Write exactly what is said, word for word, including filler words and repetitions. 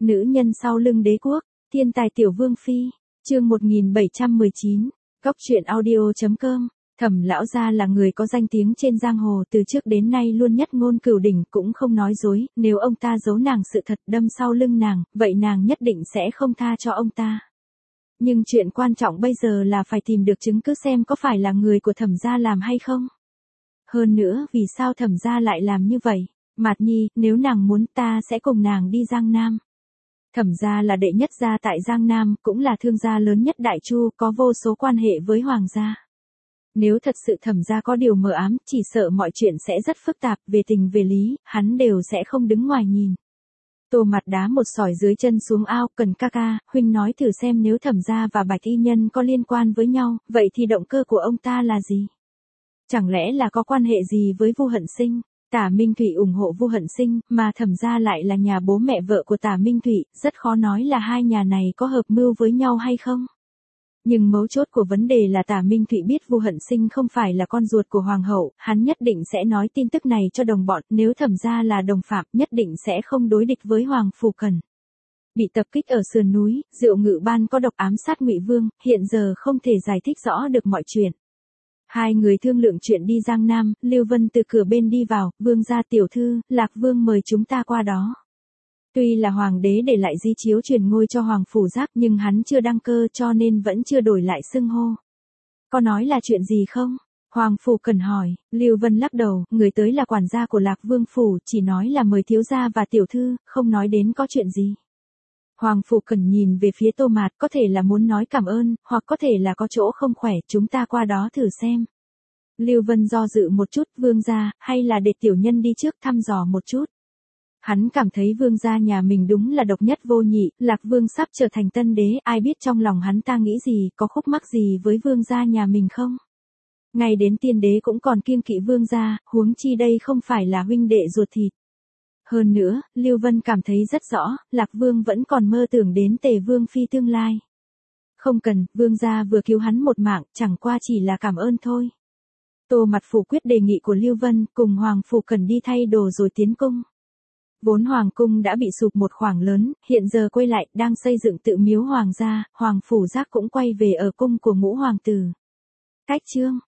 Nữ nhân sau lưng đế quốc, thiên tài tiểu vương phi, chương một nghìn bảy trăm mười chín, góc truyện audio chấm com. Thẩm lão gia là người có danh tiếng trên giang hồ, từ trước đến nay luôn nhất ngôn cửu đỉnh, cũng không nói dối, nếu ông ta giấu nàng sự thật đâm sau lưng nàng, vậy nàng nhất định sẽ không tha cho ông ta. Nhưng chuyện quan trọng bây giờ là phải tìm được chứng cứ xem có phải là người của Thẩm gia làm hay không. Hơn nữa, vì sao Thẩm gia lại làm như vậy? Mạt Nhi, nếu nàng muốn ta sẽ cùng nàng đi Giang Nam. Thẩm gia là đệ nhất gia tại Giang Nam, cũng là thương gia lớn nhất Đại Chu, có vô số quan hệ với hoàng gia. Nếu thật sự Thẩm gia có điều mờ ám, chỉ sợ mọi chuyện sẽ rất phức tạp, về tình về lý, hắn đều sẽ không đứng ngoài nhìn. Tô Mặt đá một sỏi dưới chân xuống ao, Cần ca ca, huynh nói thử xem nếu Thẩm gia và Bạch Y Nhân có liên quan với nhau, vậy thì động cơ của ông ta là gì? Chẳng lẽ là có quan hệ gì với Vu Hận Sinh? Tả Minh Thụy ủng hộ Vu Hận Sinh, mà Thẩm gia lại là nhà bố mẹ vợ của Tả Minh Thụy, rất khó nói là hai nhà này có hợp mưu với nhau hay không. Nhưng mấu chốt của vấn đề là Tả Minh Thụy biết Vu Hận Sinh không phải là con ruột của hoàng hậu, hắn nhất định sẽ nói tin tức này cho đồng bọn, nếu Thẩm gia là đồng phạm, nhất định sẽ không đối địch với Hoàng Phủ Cần. Bị tập kích ở sườn núi, Diệu Ngự Ban có độc ám sát Ngụy Vương, hiện giờ không thể giải thích rõ được mọi chuyện. Hai người thương lượng chuyện đi Giang Nam, Lưu Vân từ cửa bên đi vào, vương gia tiểu thư, Lạc Vương mời chúng ta qua đó. Tuy là hoàng đế để lại di chiếu truyền ngôi cho Hoàng Phủ Giác, nhưng hắn chưa đăng cơ cho nên vẫn chưa đổi lại xưng hô. Có nói là chuyện gì không? Hoàng Phủ Cần hỏi. Lưu Vân lắc đầu, người tới là quản gia của Lạc Vương Phủ, chỉ nói là mời thiếu gia và tiểu thư, không nói đến có chuyện gì. Hoàng Phủ Cần nhìn về phía Tô Mạt, có thể là muốn nói cảm ơn, hoặc có thể là có chỗ không khỏe, chúng ta qua đó thử xem. Lưu Vân do dự một chút, vương gia, hay là để tiểu nhân đi trước thăm dò một chút. Hắn cảm thấy vương gia nhà mình đúng là độc nhất vô nhị, Lạc Vương sắp trở thành tân đế, ai biết trong lòng hắn ta nghĩ gì, có khúc mắc gì với vương gia nhà mình không? Ngay đến tiên đế cũng còn kiêng kỵ vương gia, huống chi đây không phải là huynh đệ ruột thịt. Hơn nữa, Lưu Vân cảm thấy rất rõ, Lạc Vương vẫn còn mơ tưởng đến Tề Vương phi tương lai. Không cần, vương gia vừa cứu hắn một mạng, chẳng qua chỉ là cảm ơn thôi. Tô Mặt phủ quyết đề nghị của Lưu Vân, cùng Hoàng Phủ Cần đi thay đồ rồi tiến cung. Vốn Hoàng cung đã bị sụp một khoảng lớn, hiện giờ quay lại, đang xây dựng tự miếu hoàng gia, Hoàng Phủ Giác cũng quay về ở cung của ngũ hoàng tử. Cách chương